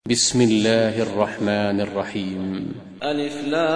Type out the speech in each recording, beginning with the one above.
بسم الله الرحمن الرحيم. ألف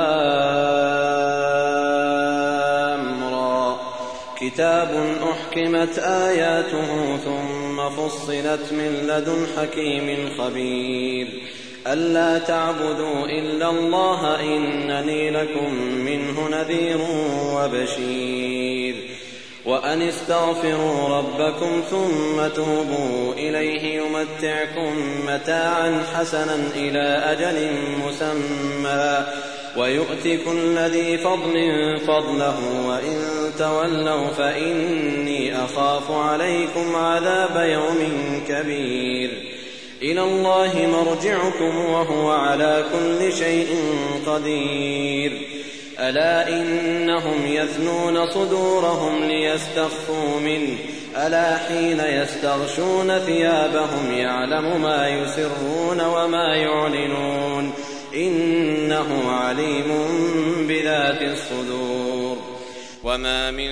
لام را. كتاب أحكمت آياته ثم فصلت من لدن حكيم خبير ألا تعبدوا إلا الله إنني لكم منه نذير وبشير وأن استغفروا ربكم ثم توبوا إليه يمتعكم متاعا حسنا إلى أجل مسمى ويؤت كل ذي فضل فضله وإن تولوا فإني أخاف عليكم عذاب يوم كبير إلى الله مرجعكم وهو على كل شيء قدير ألا إنهم يثنون صدورهم ليستخفوا منه ألا حين يستغشون ثيابهم يعلم ما يسرون وما يعلنون إنه عليم بذات الصدور وما من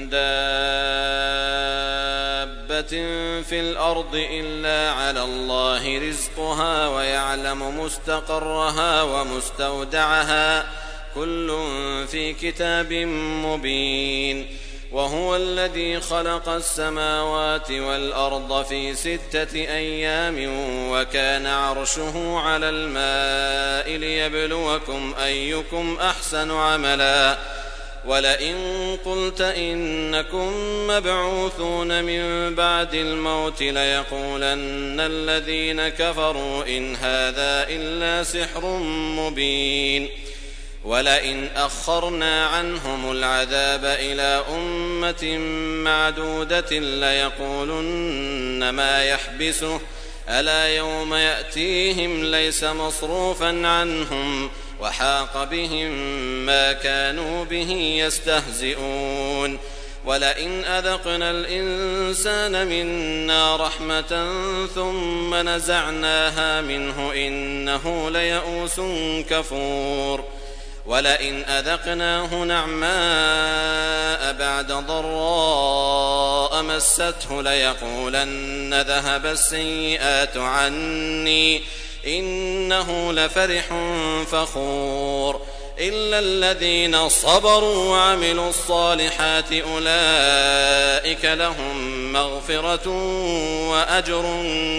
دابة في الأرض إلا على الله رزقها ويعلم مستقرها ومستودعها كل في كتاب مبين وهو الذي خلق السماوات والأرض في 6 أيام وكان عرشه على الماء ليبلوكم أيكم أحسن عملا ولئن قلت إنكم مبعوثون من بعد الموت ليقولن الذين كفروا إن هذا إلا سحر مبين ولئن أخرنا عنهم العذاب إلى أمة معدودة ليقولن ما يحبسه ألا يوم يأتيهم ليس مصروفا عنهم وحاق بهم ما كانوا به يستهزئون ولئن أذقنا الإنسان منا رحمة ثم نزعناها منه إنه ليئوس كفور ولئن أذقناه نعماء بعد ضراء مسته ليقولن ذهب السيئات عني إنه لفرح فخور إلا الذين صبروا وعملوا الصالحات أولئك لهم مغفرة وأجر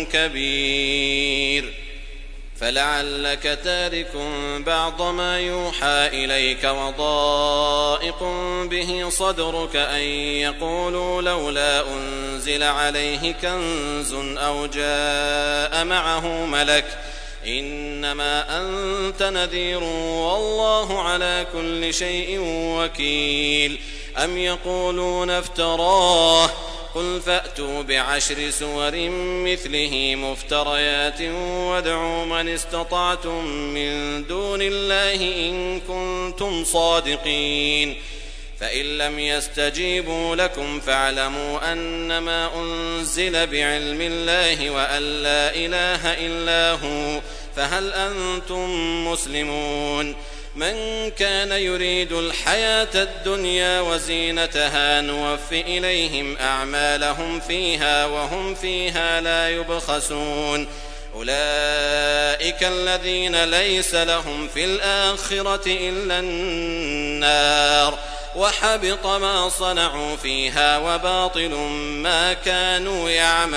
كبير فلعلك تارك بعض ما يوحى إليك وضائق به صدرك أن يقولوا لولا أنزل عليه كنز أو جاء معه ملك إنما أنت نذير والله على كل شيء وكيل أم يقولون افتراه قل فأتوا ب10 سور مثله مفتريات وادعوا من استطعتم من دون الله إن كنتم صادقين فإن لم يستجيبوا لكم فاعلموا أنما أنزل بعلم الله وأن لا إله إلا هو فهل أنتم مسلمون من كان يريد الحياة الدنيا وزينتها نوف إليهم أعمالهم فيها وهم فيها لا يبخسون أولئك الذين ليس لهم في الآخرة إلا النار وحبط ما صنعوا فيها وباطل ما كانوا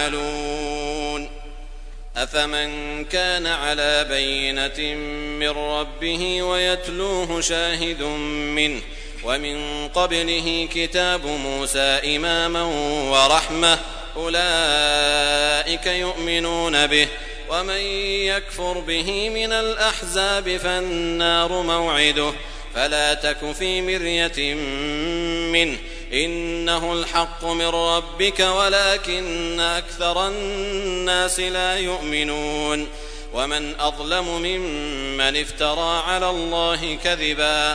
يعملون أفمن كان على بينة من ربه ويتلوه شاهد منه ومن قبله كتاب موسى إماما ورحمة أولئك يؤمنون به ومن يكفر به من الأحزاب فالنار موعده فلا تك في مرية منه إنه الحق من ربك ولكن أكثر الناس لا يؤمنون ومن أظلم ممن افترى على الله كذبا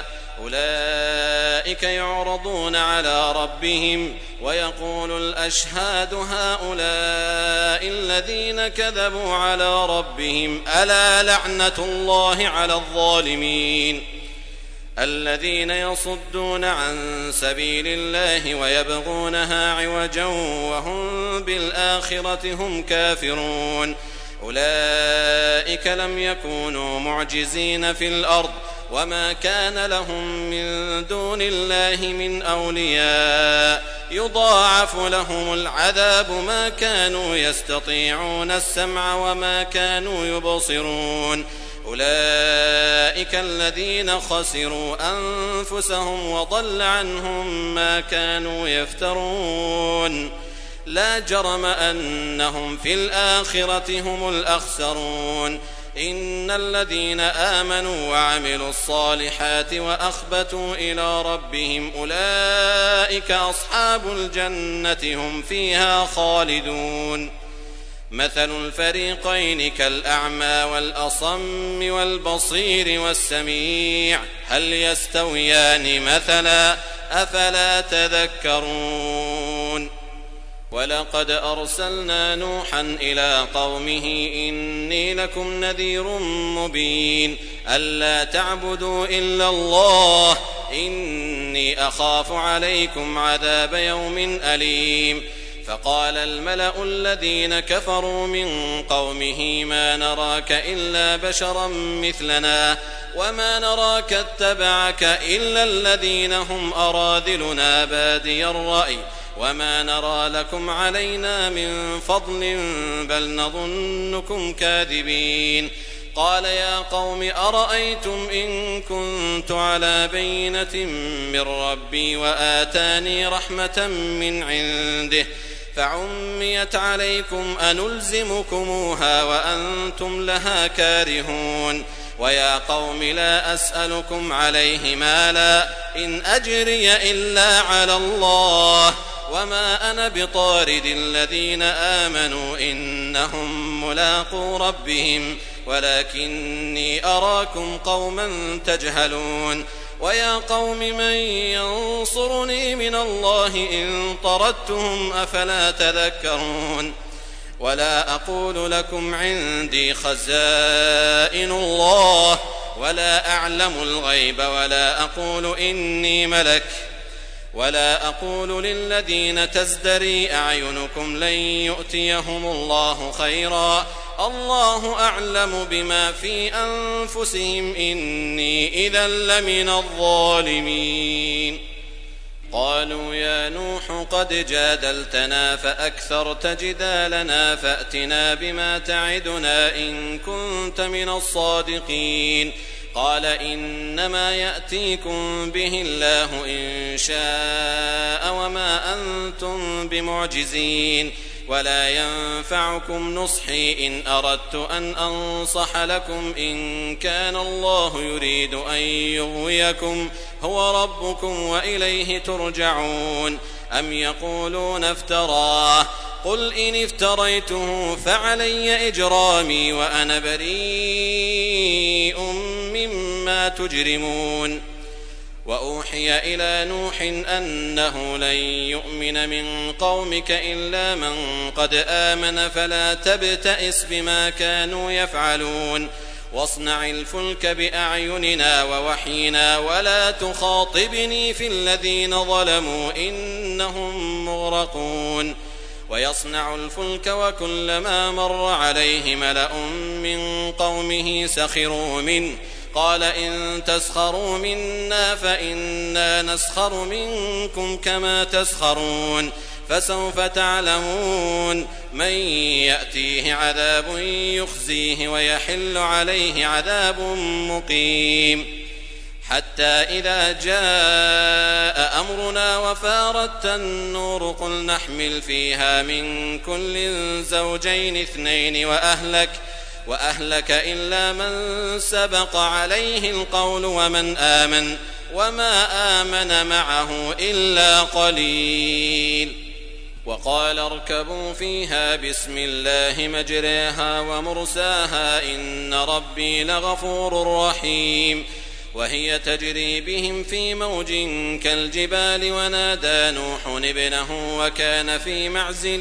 أولئك يعرضون على ربهم ويقول الأشهاد هؤلاء الذين كذبوا على ربهم ألا لعنة الله على الظالمين الذين يصدون عن سبيل الله ويبغونها عوجا وهم بالآخرة هم كافرون أولئك لم يكونوا معجزين في الأرض وما كان لهم من دون الله من أولياء يضاعف لهم العذاب ما كانوا يستطيعون السمع وما كانوا يبصرون أولئك الذين خسروا أنفسهم وضل عنهم ما كانوا يفترون لا جرم أنهم في الآخرة هم الأخسرون إن الذين آمنوا وعملوا الصالحات وأخبتوا إلى ربهم أولئك أصحاب الجنة هم فيها خالدون مثل الفريقين كالأعمى والأصم والبصير والسميع هل يستويان مثلا أفلا تذكرون ولقد أرسلنا نوحا إلى قومه إني لكم نذير مبين ألا تعبدوا إلا الله إني أخاف عليكم عذاب يوم أليم فقال الملأ الذين كفروا من قومه ما نراك إلا بشرا مثلنا وما نراك اتبعك إلا الذين هم أراذلنا بادي الرأي وما نرى لكم علينا من فضل بل نظنكم كاذبين قال يا قوم أرأيتم إن كنت على بينة من ربي وآتاني رحمة من عنده فعميت عليكم أنلزمكموها وأنتم لها كارهون ويا قوم لا أسألكم عليه مالا إن أجري إلا على الله وما أنا بطارد الذين آمنوا إنهم ملاقو ربهم ولكني أراكم قوما تجهلون ويا قوم من ينصرني من الله إن طردتهم أفلا تذكرون ولا أقول لكم عندي خزائن الله ولا أعلم الغيب ولا أقول إني ملك ولا أقول للذين تزدري أعينكم لن يؤتيهم الله خيرا الله أعلم بما في أنفسهم إني إذا لمن الظالمين قالوا يا نوح قد جادلتنا فأكثرت جدالنا فأتنا بما تعدنا إن كنت من الصادقين قال إنما يأتيكم به الله إن شاء وما أنتم بمعجزين ولا ينفعكم نصحي إن أردت أن أنصح لكم إن كان الله يريد أن يغويكم هو ربكم وإليه ترجعون أم يقولون افتراه قل إن افتريته فعلي إجرامي وأنا بريء مما تجرمون وأوحي إلى نوح أنه لن يؤمن من قومك إلا من قد آمن فلا تبتئس بما كانوا يفعلون واصنع الفلك بأعيننا ووحينا ولا تخاطبني في الذين ظلموا إنهم مغرقون ويصنع الفلك وكلما مر عليه ملأ من قومه سخروا منه قال إن تسخروا منا فإنا نسخر منكم كما تسخرون فسوف تعلمون من يأتيه عذاب يخزيه ويحل عليه عذاب مقيم حتى إذا جاء أمرنا وفارت النور قل نحمل فيها من كل زوجين اثنين وأهلك إلا من سبق عليه القول ومن آمن وما آمن معه إلا قليل وقال اركبوا فيها بسم الله مجريها ومرساها إن ربي لغفور رحيم وهي تجري بهم في موج كالجبال ونادى نوح ابنه وكان في معزل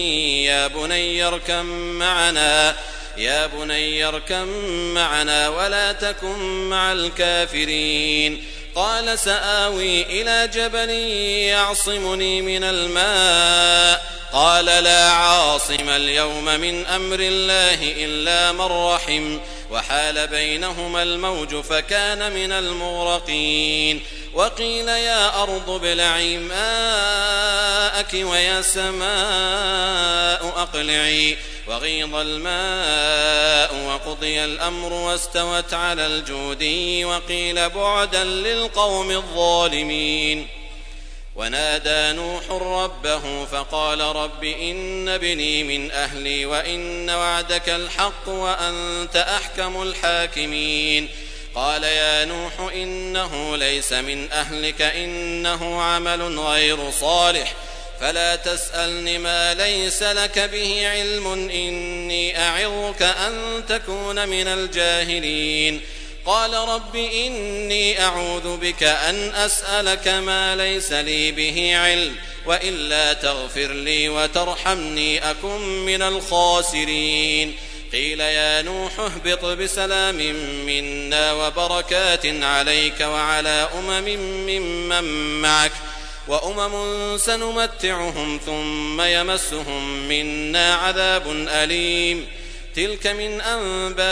يا بني اركم معنا ولا تكن مع الكافرين قال سآوي إلى جبل يعصمني من الماء قال لا عاصم اليوم من أمر الله إلا من رحم وحال بينهما الموج فكان من المغرقين وقيل يا أرض ابلعي ماءك ويا سماء أقلعي وغيض الماء وقضي الأمر واستوت على الجودي وقيل بعدا للقوم الظالمين ونادى نوح ربه فقال رب إن ابني من أهلي وإن وعدك الحق وأنت أحكم الحاكمين قال يا نوح إنه ليس من أهلك إنه عمل غير صالح فلا تسألني ما ليس لك به علم إني أعظك أن تكون من الجاهلين قال رب إني أعوذ بك أن أسألك ما ليس لي به علم وإلا تغفر لي وترحمني أكن من الخاسرين قيل يا نوح اهبط بسلام منا وبركات عليك وعلى ممن معك وأمم سنمتعهم ثم يمسهم منا عذاب أليم تلك من أنباء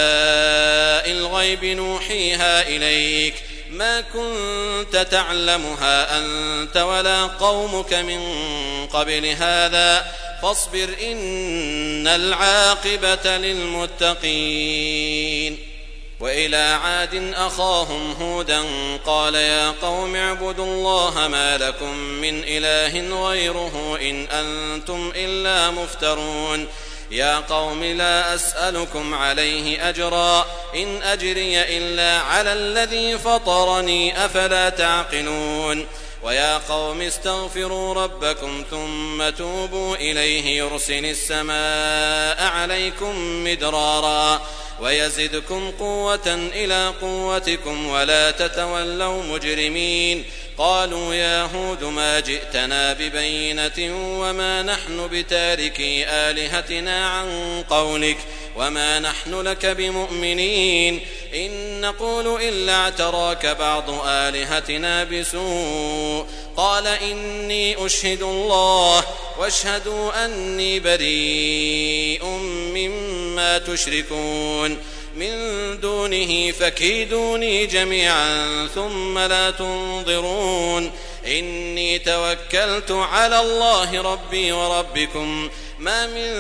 الغيب نوحيها إليك ما كنت تعلمها أنت ولا قومك من قبل هذا فاصبر إن العاقبة للمتقين وإلى عاد أخاهم هودا قال يا قوم اعبدوا الله ما لكم من إله غيره إن أنتم إلا مفترون يا قوم لا أسألكم عليه أجرا إن أجري إلا على الذي فطرني أفلا تعقلون ويا قوم استغفروا ربكم ثم توبوا إليه يرسل السماء عليكم مدرارا ويزدكم قوة إلى قوتكم ولا تتولوا مجرمين قالوا يا هود ما جئتنا ببينة وما نحن بتاركي آلهتنا عن قولك وما نحن لك بمؤمنين إن نقول إلا اعتراك بعض آلهتنا بسوء قال إني أشهد الله واشهدوا أني بريء مما تشركون من دونه فكيدوني جميعا ثم لا تنظرون إني توكلت على الله ربي وربكم ما من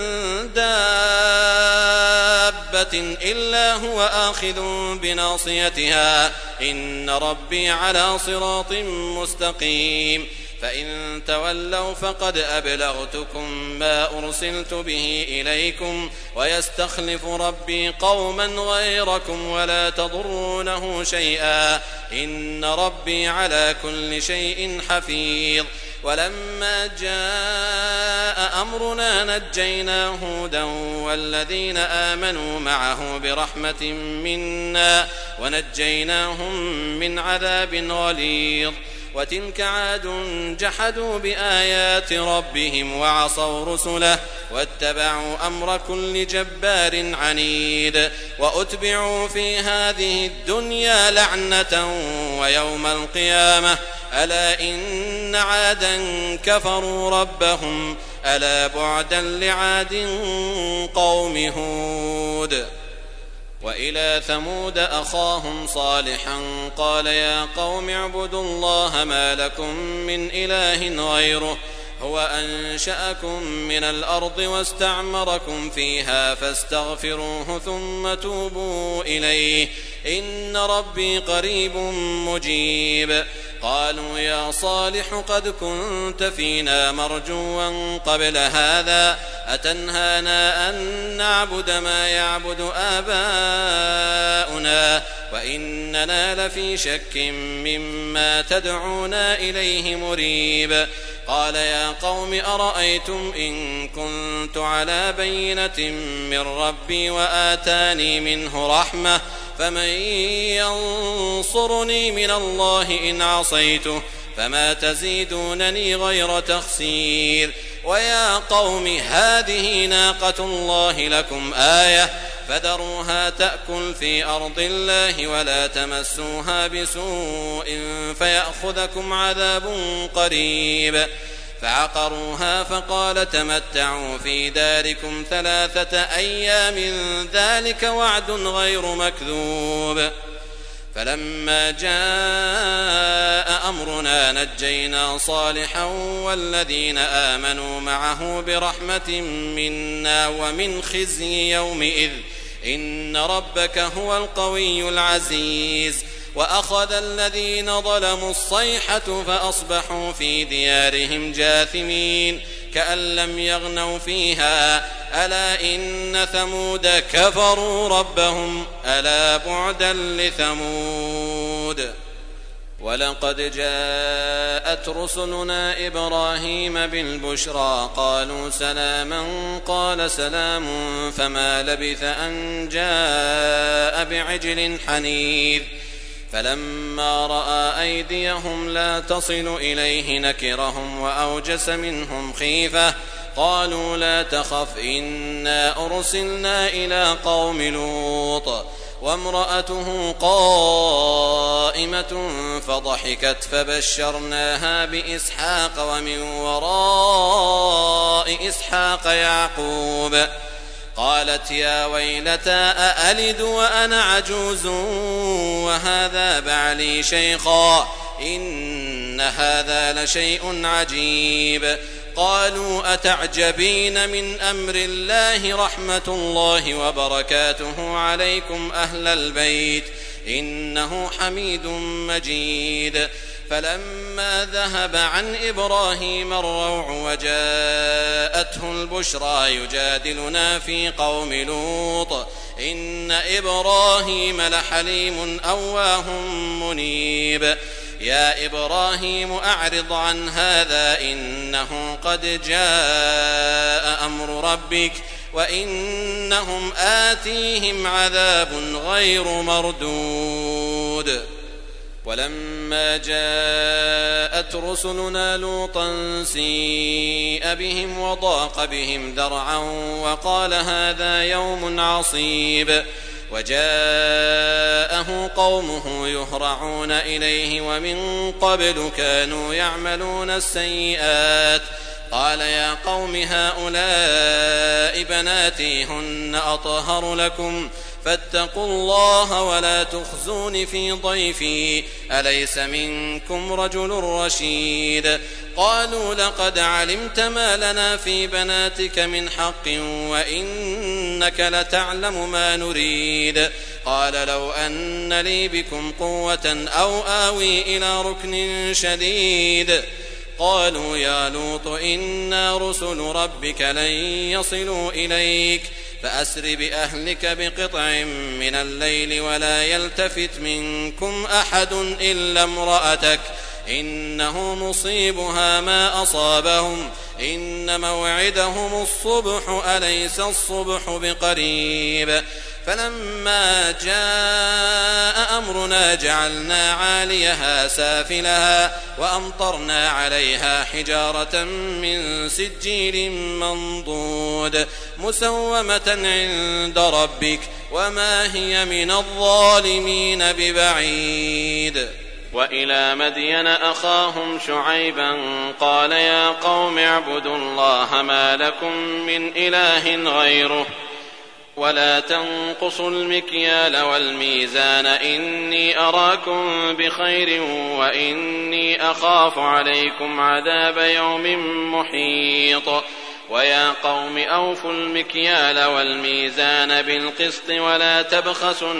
دابة إلا هو آخذ بناصيتها إن ربي على صراط مستقيم فإن تولوا فقد أبلغتكم ما أرسلت به إليكم ويستخلف ربي قوما غيركم ولا تضرونه شيئا إن ربي على كل شيء حفيظ ولما جاء أمرنا نجينا هودا والذين آمنوا معه برحمة منا ونجيناهم من عذاب غليظ وتلك عاد جحدوا بآيات ربهم وعصوا رسله واتبعوا أمر كل جبار عنيد وأتبعوا في هذه الدنيا لعنة ويوم القيامة ألا إن عادا كفروا ربهم ألا بعدا لعاد قوم هود وإلى ثمود أخاهم صالحا قال يا قوم اعبدوا الله ما لكم من إله غيره هو أنشأكم من الأرض واستعمركم فيها فاستغفروه ثم توبوا إليه إن ربي قريب مجيب قالوا يا صالح قد كنت فينا مرجوا قبل هذا أتنهانا أن نعبد ما يعبد آباؤنا وإننا لفي شك مما تدعونا إليه مريب قال يا قوم أرأيتم إن كنت على بينة من ربي وآتاني منه رحمة فمن ينصرني من الله إن عصيته فما تزيدونني غير تخسير ويا قوم هذه ناقة الله لكم آية فذروها تأكل في أرض الله ولا تمسوها بسوء فيأخذكم عذاب قريب فعقروها فقال تمتعوا في داركم 3 أيام ذلك وعد غير مكذوب. فلما جاء أمرنا نجينا صالحا والذين آمنوا معه برحمة منا ومن خزي يومئذ إن ربك هو القوي العزيز. وأخذ الذين ظلموا الصيحة فأصبحوا في ديارهم جاثمين كأن لم يغنوا فيها ألا إن ثمود كفروا ربهم ألا بعدا لثمود. ولقد جاءت رسلنا إبراهيم بالبشرى قالوا سلاما قال سلام فما لبث أن جاء بعجل حنيذ. فلما رأى أيديهم لا تصل إليه نكرهم وأوجس منهم خيفة قالوا لا تخف إنا أرسلنا إلى قوم لوط وامرأته قائمة فضحكت فبشرناها بإسحاق ومن وراء إسحاق يعقوب. قالت يا ويلتى أألد وأنا عجوز وهذا بعلي شيخا إن هذا لشيء عجيب. قالوا أتعجبين من أمر الله رحمة الله وبركاته عليكم أهل البيت إنه حميد مجيد. فلما ذهب عن إبراهيم الروع وجاءته البشرى يجادلنا في قوم لوط إن إبراهيم لحليم أواه منيب. يا إبراهيم أعرض عن هذا إنه قد جاء أمر ربك وإنهم آتيهم عذاب غير مردود. ولما جاءت رسلنا لوطا سيء بهم وضاق بهم ذرعا وقال هذا يوم عصيب. وجاءه قومه يهرعون إليه ومن قبل كانوا يعملون السيئات. قال يا قوم هؤلاء بناتي هن أطهر لكم فاتقوا الله ولا تخزون في ضيفي أليس منكم رجل رشيد. قالوا لقد علمت ما لنا في بناتك من حق وإنك لتعلم ما نريد. قال لو أن لي بكم قوة أو آوي إلى ركن شديد. قالوا يا لوط إنا رسل ربك لن يصلوا إليك فأسر بأهلك بقطع من الليل ولا يلتفت منكم أحد إلا امرأتك إنه مصيبها ما أصابهم إن موعدهم الصبح أليس الصبح بقريب. فلما جاء أمرنا جعلنا عاليها سافلها وأمطرنا عليها حجارة من سجيل منضود مسومة عند ربك وما هي من الظالمين ببعيد. وإلى مدين أخاهم شعيبا قال يا قوم اعبدوا الله ما لكم من إله غيره ولا تنقصوا المكيال والميزان إني أراكم بخير وإني أخاف عليكم عذاب يوم محيط. ويا قوم أوفوا المكيال والميزان بالقسط ولا تبخسوا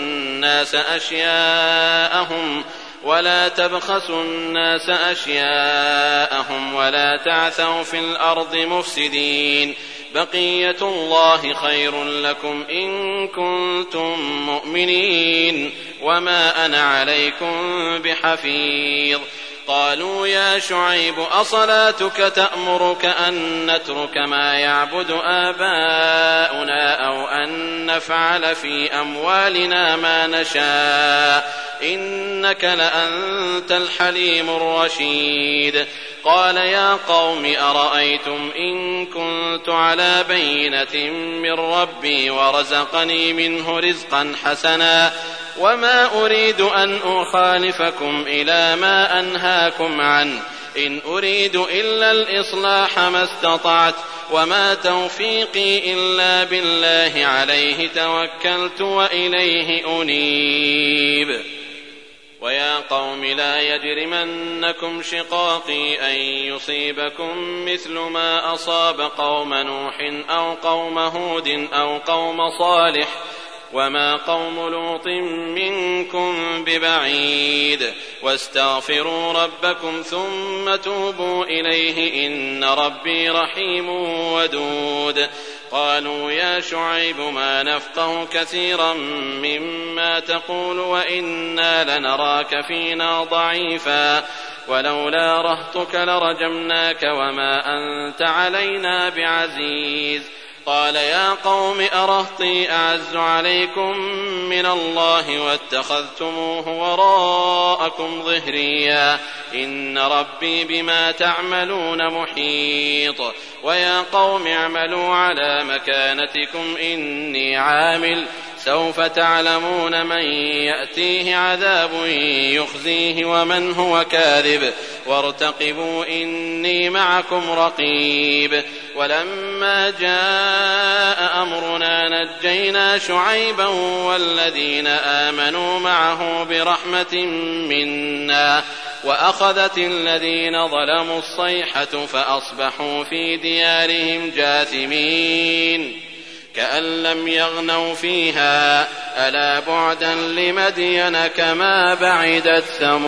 الناس أشياءهم ولا تعثوا في الأرض مفسدين. بقية الله خير لكم إن كنتم مؤمنين وما أنا عليكم بحفيظ. قالوا يا شعيب أصلاتك تأمرك أن نترك ما يعبد آباؤنا أو أن نفعل في أموالنا ما نشاء إنك لأنت الحليم الرشيد. قال يا قوم أرأيتم إن كنت على بينة من ربي ورزقني منه رزقا حسنا وما أريد أن أخالفكم إلى ما أنهاكم عنه إن أريد إلا الإصلاح ما استطعت وما توفيقي إلا بالله عليه توكلت وإليه أنيب. ويا قوم لا يجرمنكم شقاقي أن يصيبكم مثل ما أصاب قوم نوح أو قوم هود أو قوم صالح وما قوم لوط منكم ببعيد واستغفروا ربكم ثم توبوا إليه إن ربي رحيم ودود. قالوا يا شعيب ما نفقه كثيرا مما تقول وإنا لنراك فينا ضعيفا ولولا رهطك لرجمناك وما أنت علينا بعزيز. قال يا قوم أرهطي أعز عليكم من الله واتخذتموه وراءكم ظهريا إن ربي بما تعملون محيط. ويا قوم اعملوا على مكانتكم إني عامل سوف تعلمون من يأتيه عذاب يخزيه ومن هو كاذب وارتقبوا إني معكم رقيب. ولما جاء أمرنا نجينا شعيبا والذين آمنوا معه برحمة منا وأخذت الذين ظلموا الصيحة فأصبحوا في ديارهم جاثمين كأن لم يغنوا فيها ألا بعدا لمدين كما بعدت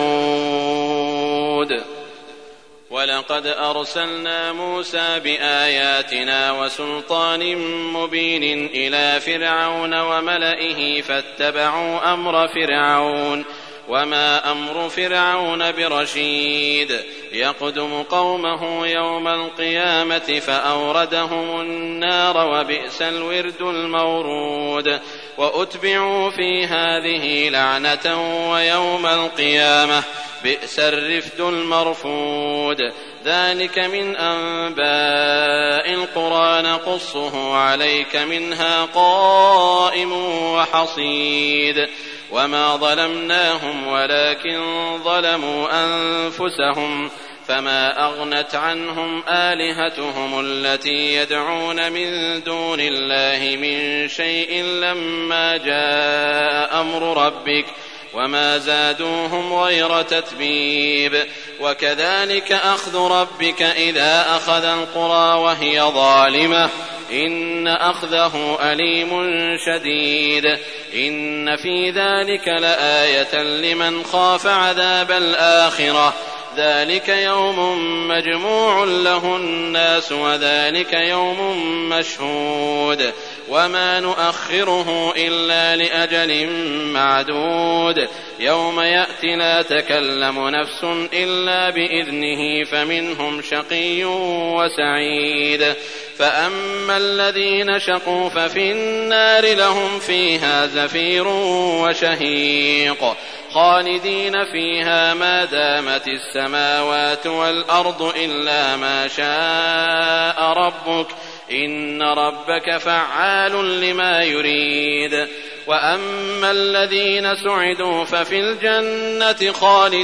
ثمود. ولقد أرسلنا موسى بآياتنا وسلطان مبين إلى فرعون وملئه فاتبعوا أمر فرعون وما أمر فرعون برشيد يقدم قومه يوم القيامة فأوردهم النار وبئس الورد المورود. وأتبعوا في هذه لعنة ويوم القيامة بئس الرفد المرفود. ذلك من أنباء القرى نقصه عليك منها قائم وحصيد. وما ظلمناهم ولكن ظلموا أنفسهم فما أغنت عنهم آلهتهم التي يدعون من دون الله من شيء لما جاء أمر ربك وما زادوهم غير تتبيب. وكذلك أخذ ربك إذا أخذ القرى وهي ظالمة إن أخذه أليم شديد. إن في ذلك لآية لمن خاف عذاب الآخرة ذلك يوم مجموع له الناس وذلك يوم مشهود وما نؤخره إلا لأجل معدود. يوم يأتي لا تكلم نفس إلا بإذنه فمنهم شقي وسعيد. فأما الذين شقوا ففي النار لهم فيها زفير وشهيق خالدين فيها ما دامت السماوات والأرض إلا ما شاء ربك إن ربك فعال لما يريد. وأما الذين سعدوا ففي الجنة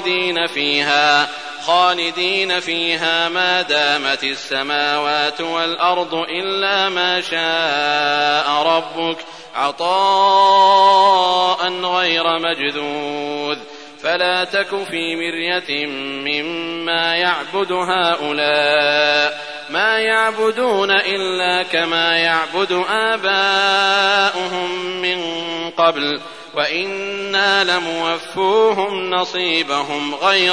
خالدين فيها ما دامت السماوات والأرض إلا ما شاء ربك عطاء غير مجذوذ. فلا تك في مرية مما يعبد هؤلاء ما يعبدون إلا كما يعبد آباؤهم من قبل وإنا لموفوهم نصيبهم غير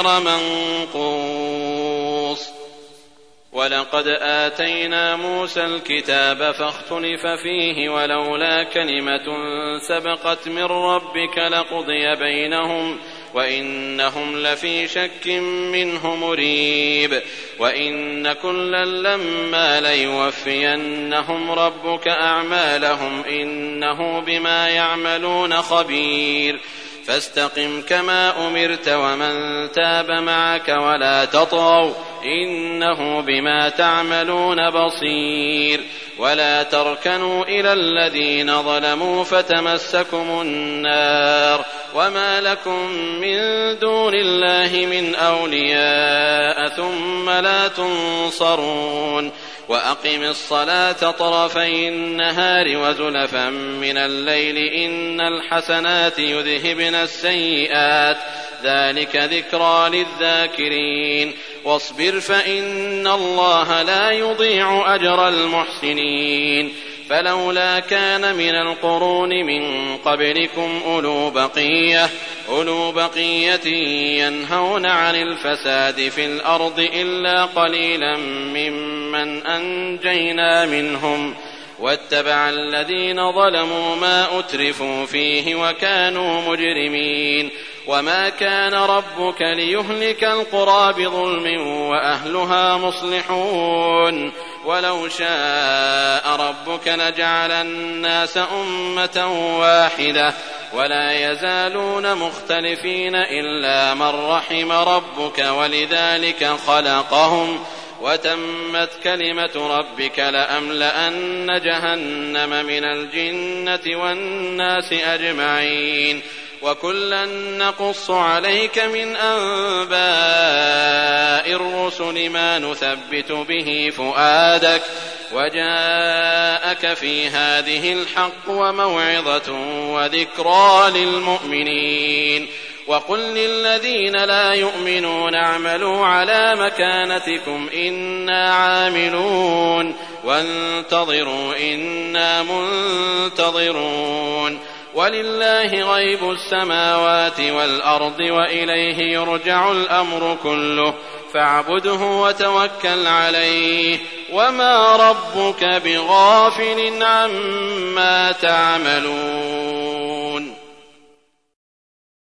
منقوص. ولقد آتينا موسى الكتاب فاختلف فيه ولولا كلمة سبقت من ربك لقضي بينهم وإنهم لفي شك منه مريب. وإن كلا لما ليوفينهم ربك أعمالهم إنه بما يعملون خبير. فاستقم كما أمرت ومن تاب معك ولا تطغوا إنه بما تعملون بصير. ولا تركنوا إلى الذين ظلموا فتمسكم النار وما لكم من دون الله من أولياء ثم لا تنصرون وأقم الصلاة طرفي النهار وزلفا من الليل إن الحسنات يذهبن السيئات ذلك ذكرى للذاكرين واصبر فإن الله لا يضيع أجر المحسنين فلولا كان من القرون من قبلكم أولو بقية ينهون عن الفساد في الأرض إلا قليلا ممن أنجينا منهم واتبع الذين ظلموا ما أترفوا فيه وكانوا مجرمين وما كان ربك ليهلك القرى بظلم وأهلها مصلحون ولو شاء ربك لجعل الناس أمة واحدة ولا يزالون مختلفين إلا من رحم ربك ولذلك خلقهم وتمت كلمة ربك لأملأن جهنم من الجنة والناس أجمعين وكلا نقص عليك من أنباء الرسل ما نثبت به فؤادك وجاءك في هذه الحق وموعظة وذكرى للمؤمنين وقل للذين لا يؤمنون اعملوا على مكانتكم إنا عاملون وانتظروا إنا منتظرون ولله غيب السماوات والأرض وإليه يرجع الأمر كله فاعبده وتوكل عليه وما ربك بغافل عما تعملون